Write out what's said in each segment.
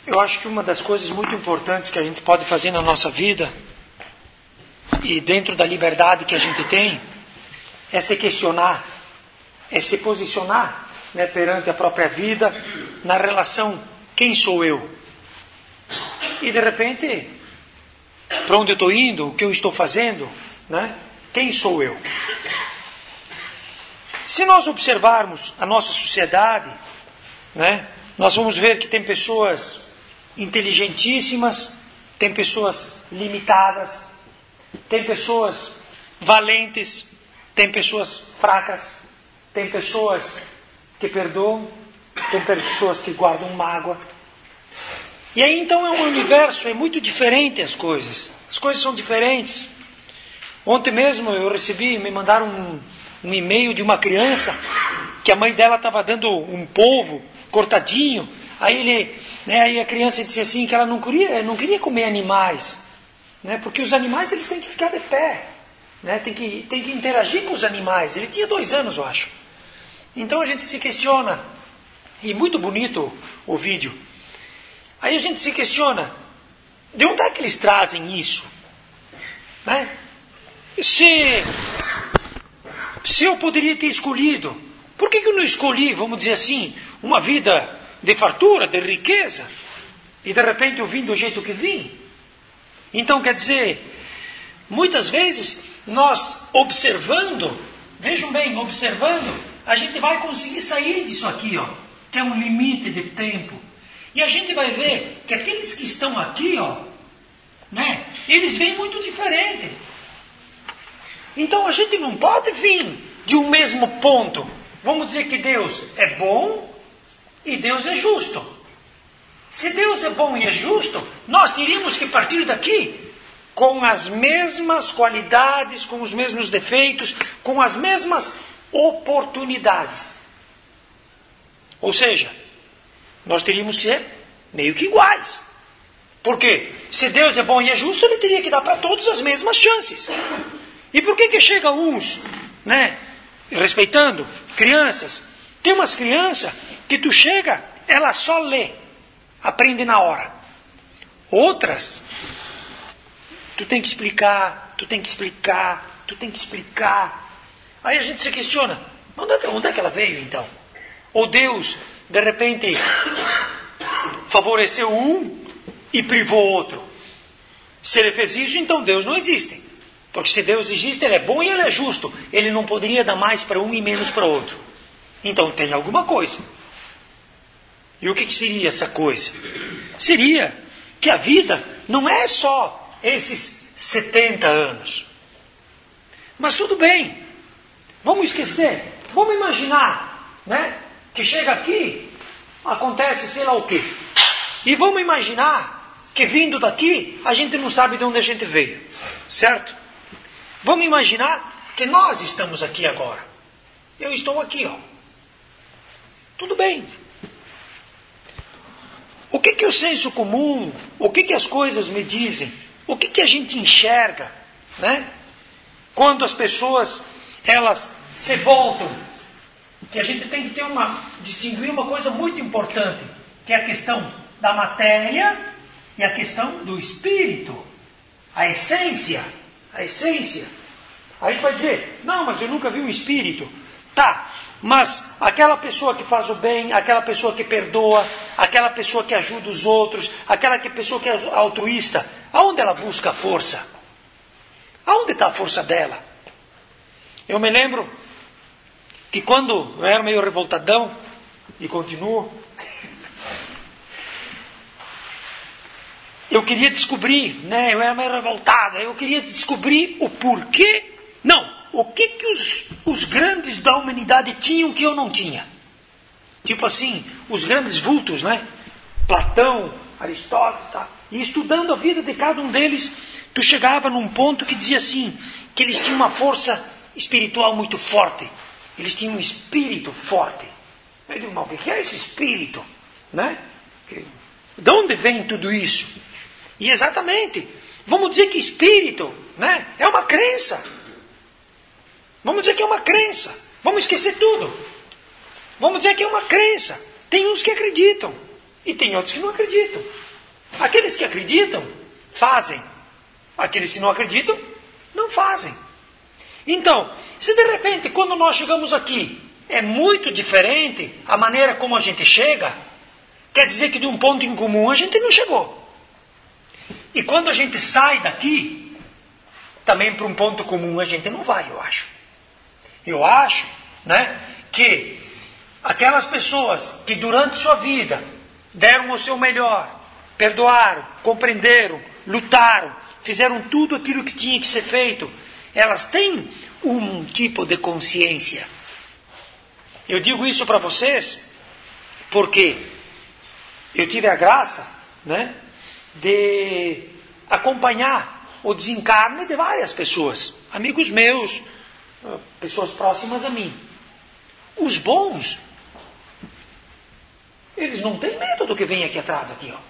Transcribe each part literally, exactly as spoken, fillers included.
Eu acho que uma das coisas muito importantes que a gente pode fazer na nossa vida, e dentro da liberdade que a gente tem, é se questionar, é se posicionar, né, perante a própria vida, na relação, quem sou eu? E de repente, para onde eu estou indo, o que eu estou fazendo, né? Quem sou eu? Se nós observarmos a nossa sociedade, né, nós vamos ver que tem pessoas inteligentíssimas, tem pessoas limitadas, tem pessoas valentes, tem pessoas fracas, tem pessoas que perdoam, tem pessoas que guardam mágoa. E aí então é um universo, é muito diferente as coisas. As coisas são diferentes. Ontem mesmo eu recebi, me mandaram um, um e-mail de uma criança que a mãe dela estava dando um polvo cortadinho. Aí, ele, né, aí a criança disse assim que ela não queria, não queria comer animais, né, porque os animais eles têm que ficar de pé, né, tem que, tem que interagir com os animais. Ele tinha dois anos, eu acho. Então a gente se questiona, e muito bonito o vídeo. Aí a gente se questiona, de onde é que eles trazem isso? Né? Se, se eu poderia ter escolhido, por que, que eu não escolhi, vamos dizer assim, uma vida de fartura, de riqueza, e de repente eu vim do jeito que vim? Então, quer dizer, muitas vezes nós observando, vejam bem, observando, a gente vai conseguir sair disso aqui, ó, que é um limite de tempo. E a gente vai ver que aqueles que estão aqui, ó, né, eles vêm muito diferente. Então a gente não pode vir de um mesmo ponto. Vamos dizer que Deus é bom e Deus é justo. Se Deus é bom e é justo, nós teríamos que partir daqui com as mesmas qualidades, com os mesmos defeitos, com as mesmas oportunidades. Ou seja, nós teríamos que ser meio que iguais. Por quê? Se Deus é bom e é justo, Ele teria que dar para todos as mesmas chances. E por que que chega uns, né, respeitando crianças? Tem umas crianças que tu chega, ela só lê, aprende na hora. Outras, tu tem que explicar, tu tem que explicar, tu tem que explicar. Aí a gente se questiona, onde é que ela veio então? Ou Deus, de repente, favoreceu um e privou outro. Se Ele fez isso, então Deus não existe. Porque se Deus existe, Ele é bom e Ele é justo. Ele não poderia dar mais para um e menos para outro. Então tem alguma coisa. E o que, que seria essa coisa? Seria que a vida não é só esses setenta anos. Mas tudo bem. Vamos esquecer. Vamos imaginar, né, que chega aqui, acontece sei lá o quê. E vamos imaginar que vindo daqui, a gente não sabe de onde a gente veio. Certo? Vamos imaginar que nós estamos aqui agora. Eu estou aqui, ó. Tudo bem. O que que o senso comum, o que que as coisas me dizem? O que que a gente enxerga, né? Quando as pessoas, elas se voltam, que a gente tem que ter uma, distinguir uma coisa muito importante, que é a questão da matéria e a questão do espírito, a essência, a essência. A gente vai dizer, não, mas eu nunca vi um espírito. Tá, mas aquela pessoa que faz o bem, aquela pessoa que perdoa, aquela pessoa que ajuda os outros, aquela que pessoa que é altruísta, aonde ela busca a força? Aonde está a força dela? Eu me lembro que quando eu era meio revoltadão, e continuo, eu queria descobrir, né, eu era meio revoltado, eu queria descobrir o porquê, não, o que que os, os grandes da humanidade tinham que eu não tinha. Tipo assim, os grandes vultos, né? Platão, Aristóteles, tá? E estudando a vida de cada um deles, tu chegava num ponto que dizia assim, que eles tinham uma força espiritual muito forte. Eles tinham um espírito forte. Eu digo, mas o que é esse espírito? Né? De onde vem tudo isso? E exatamente, vamos dizer que espírito, né, é uma crença. Vamos dizer que é uma crença. Vamos esquecer tudo. Vamos dizer que é uma crença. Tem uns que acreditam. E tem outros que não acreditam. Aqueles que acreditam, fazem. Aqueles que não acreditam, não fazem. Então, se de repente, quando nós chegamos aqui, é muito diferente a maneira como a gente chega, quer dizer que de um ponto em comum a gente não chegou. E quando a gente sai daqui, também para um ponto comum a gente não vai, eu acho. Eu acho, né, que aquelas pessoas que durante sua vida deram o seu melhor, perdoaram, compreenderam, lutaram, fizeram tudo aquilo que tinha que ser feito, elas têm um tipo de consciência. Eu digo isso para vocês porque eu tive a graça, né, de acompanhar o desencarne de várias pessoas, amigos meus, pessoas próximas a mim. Os bons, eles não têm medo do que vem aqui atrás, aqui, ó.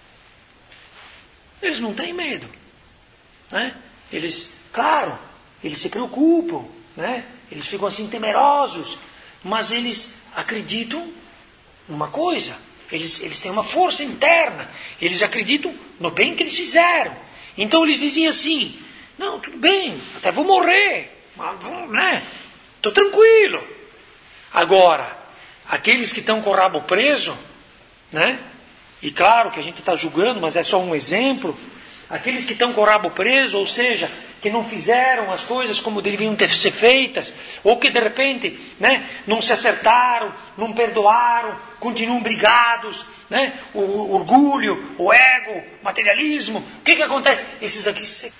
Eles não têm medo, né? Eles, claro, eles se preocupam, né? Eles ficam assim temerosos, mas eles acreditam numa coisa. Eles, eles têm uma força interna. Eles acreditam no bem que eles fizeram. Então eles dizem assim: não, tudo bem, até vou morrer, mas, né? Estou tranquilo. Agora, aqueles que estão com o rabo preso, né? E claro que a gente está julgando, mas é só um exemplo. Aqueles que estão com o rabo preso, ou seja, que não fizeram as coisas como deveriam ter ser feitas, ou que de repente, né, não se acertaram, não perdoaram, continuam brigados, né, o, o orgulho, o ego, o materialismo, o que que acontece? Esses aqui se...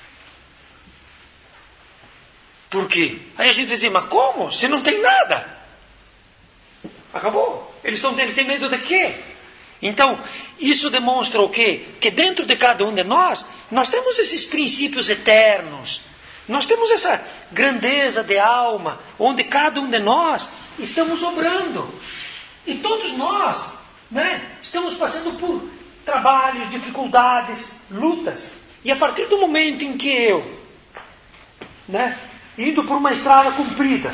Por quê? Aí a gente diz assim, mas como? Se não tem nada. Acabou. Eles, tão, eles têm medo de quê? Então, isso demonstra o quê? Que dentro de cada um de nós, nós temos esses princípios eternos. Nós temos essa grandeza de alma, onde cada um de nós estamos obrando. E todos nós, né, estamos passando por trabalhos, dificuldades, lutas. E a partir do momento em que eu, né, indo por uma estrada comprida,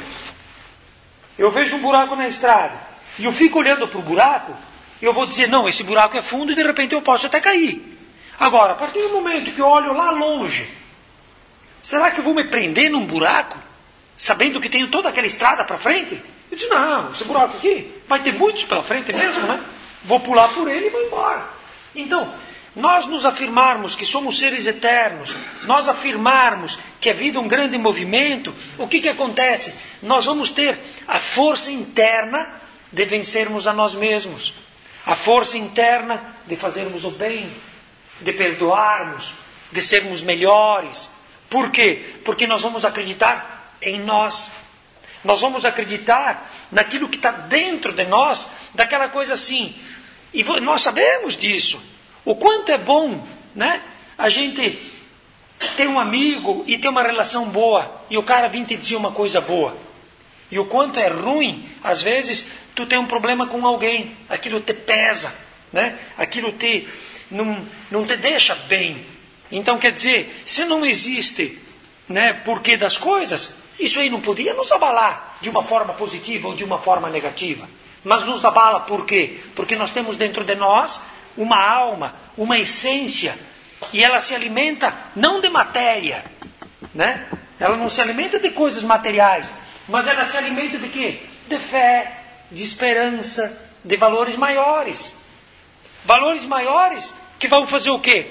eu vejo um buraco na estrada, e eu fico olhando para o buraco, eu vou dizer, não, esse buraco é fundo e de repente eu posso até cair. Agora, a partir do momento que eu olho lá longe, será que eu vou me prender num buraco, sabendo que tenho toda aquela estrada para frente? Eu disse, não, esse buraco aqui vai ter muitos pela frente mesmo, né? Vou pular por ele e vou embora. Então, nós nos afirmarmos que somos seres eternos, nós afirmarmos que a vida é um grande movimento, o que que acontece? Nós vamos ter a força interna de vencermos a nós mesmos. A força interna de fazermos o bem, de perdoarmos, de sermos melhores. Por quê? Porque nós vamos acreditar em nós. Nós vamos acreditar naquilo que está dentro de nós, daquela coisa assim. E nós sabemos disso. O quanto é bom, né, a gente ter um amigo e ter uma relação boa, e o cara vir te dizer uma coisa boa. E o quanto é ruim, às vezes, tu tem um problema com alguém, aquilo te pesa, né? Aquilo te, não, não te deixa bem. Então, quer dizer, se não existe, né, porquê das coisas, isso aí não podia nos abalar de uma forma positiva ou de uma forma negativa. Mas nos abala por quê? Porque nós temos dentro de nós uma alma, uma essência, e ela se alimenta não de matéria, né? Ela não se alimenta de coisas materiais, mas ela se alimenta de quê? De fé, de esperança, de valores maiores. Valores maiores que vão fazer o quê?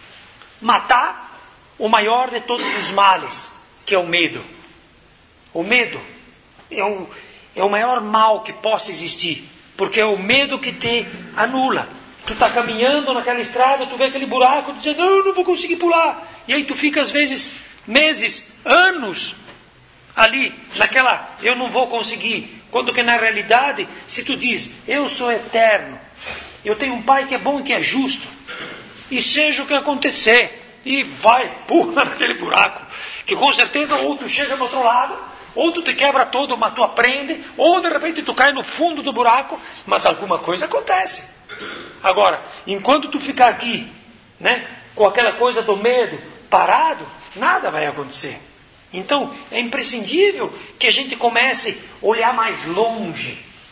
Matar o maior de todos os males, que é o medo. O medo é o, é o maior mal que possa existir, porque é o medo que te anula. Tu está caminhando naquela estrada, tu vê aquele buraco, tu diz, não, não vou conseguir pular. E aí tu fica às vezes meses, anos ali, naquela, eu não vou conseguir. Quando que na realidade, se tu diz, eu sou eterno, eu tenho um pai que é bom e que é justo, e seja o que acontecer, e vai, pula naquele buraco, que com certeza ou tu chega do outro lado, ou tu te quebra todo, mas tu aprende, ou de repente tu cai no fundo do buraco, mas alguma coisa acontece. Agora, enquanto tu ficar aqui, né, com aquela coisa do medo, parado, nada vai acontecer. Então, é imprescindível que a gente comece a olhar mais longe,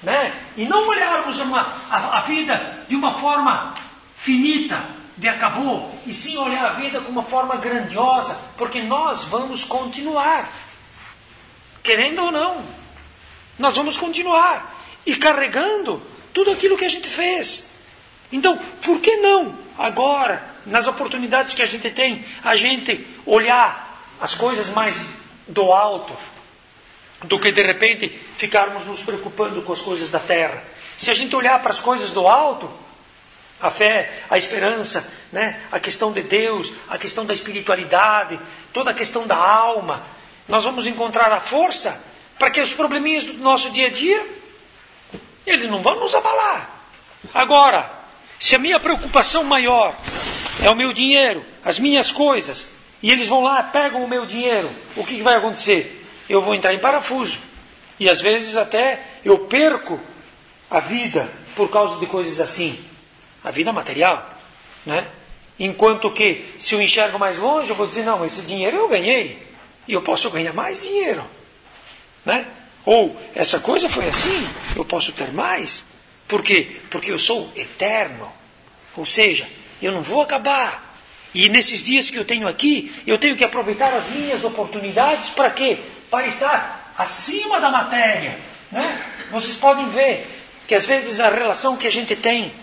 né? E não olharmos uma, a, a vida de uma forma finita, de acabou, e sim olhar a vida com uma forma grandiosa, porque nós vamos continuar, querendo ou não, nós vamos continuar, e carregando tudo aquilo que a gente fez. Então, por que não, agora, nas oportunidades que a gente tem, a gente olhar as coisas mais do alto, do que de repente ficarmos nos preocupando com as coisas da terra. Se a gente olhar para as coisas do alto, a fé, a esperança, né? A questão de Deus, a questão da espiritualidade, toda a questão da alma, nós vamos encontrar a força para que os probleminhas do nosso dia a dia, eles não vão nos abalar. Agora, se a minha preocupação maior é o meu dinheiro, as minhas coisas, e eles vão lá, pegam o meu dinheiro, o que vai acontecer? Eu vou entrar em parafuso. E às vezes até eu perco a vida por causa de coisas assim. A vida material, né? Enquanto que, se eu enxergo mais longe, eu vou dizer, não, esse dinheiro eu ganhei. E eu posso ganhar mais dinheiro, né? Ou, essa coisa foi assim, eu posso ter mais. Por quê? Porque eu sou eterno. Ou seja, eu não vou acabar. E nesses dias que eu tenho aqui, eu tenho que aproveitar as minhas oportunidades para quê? Para estar acima da matéria, né? Vocês podem ver que às vezes a relação que a gente tem,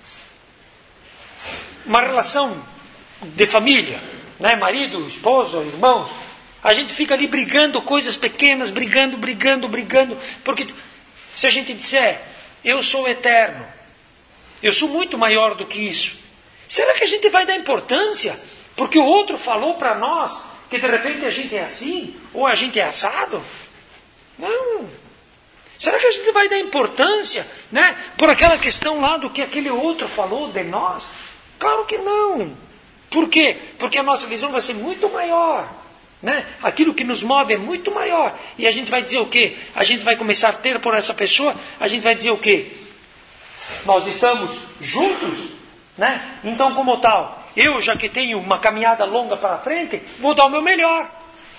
uma relação de família, né? Marido, esposa, irmãos, a gente fica ali brigando coisas pequenas, brigando, brigando, brigando, porque se a gente disser, eu sou eterno, eu sou muito maior do que isso, será que a gente vai dar importância porque o outro falou para nós que de repente a gente é assim, ou a gente é assado? Não. Será que a gente vai dar importância, né, por aquela questão lá do que aquele outro falou de nós? Claro que não. Por quê? Porque a nossa visão vai ser muito maior, né? Aquilo que nos move é muito maior. E a gente vai dizer o quê? A gente vai começar a ter por essa pessoa, a gente vai dizer o quê? Nós estamos juntos, né? Então, como tal, eu, já que tenho uma caminhada longa para frente, vou dar o meu melhor.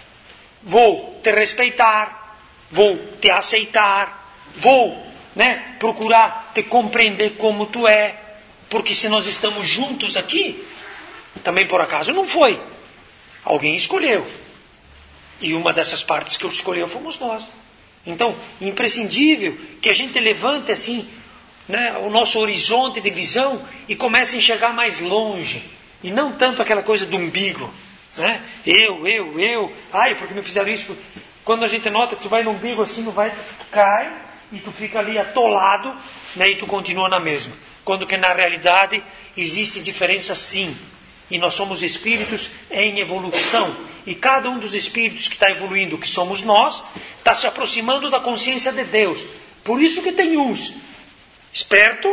Vou te respeitar, vou te aceitar, vou, né, procurar te compreender como tu é. Porque se nós estamos juntos aqui, também por acaso não foi. Alguém escolheu. E uma dessas partes que escolheu fomos nós. Então, imprescindível que a gente levante assim, né, o nosso horizonte de visão e comece a enxergar mais longe. E não tanto aquela coisa do umbigo, né? Eu, eu, eu. Ai, porque me fizeram isso. Quando a gente nota que tu vai no umbigo assim, não vai, tu cai e tu fica ali atolado, né, e tu continua na mesma. Quando que na realidade existe diferença sim. E nós somos espíritos em evolução. E cada um dos espíritos que está evoluindo, que somos nós, está se aproximando da consciência de Deus. Por isso que tem uns esperto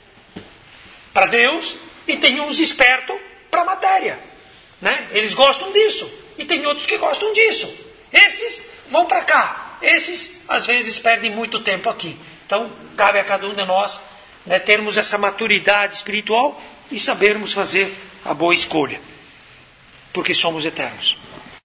para Deus e tem uns esperto para a matéria, né? Eles gostam disso. E tem outros que gostam disso. Esses vão para cá. Esses, às vezes, perdem muito tempo aqui. Então, cabe a cada um de nós, né, termos essa maturidade espiritual e sabermos fazer a boa escolha. Porque somos eternos.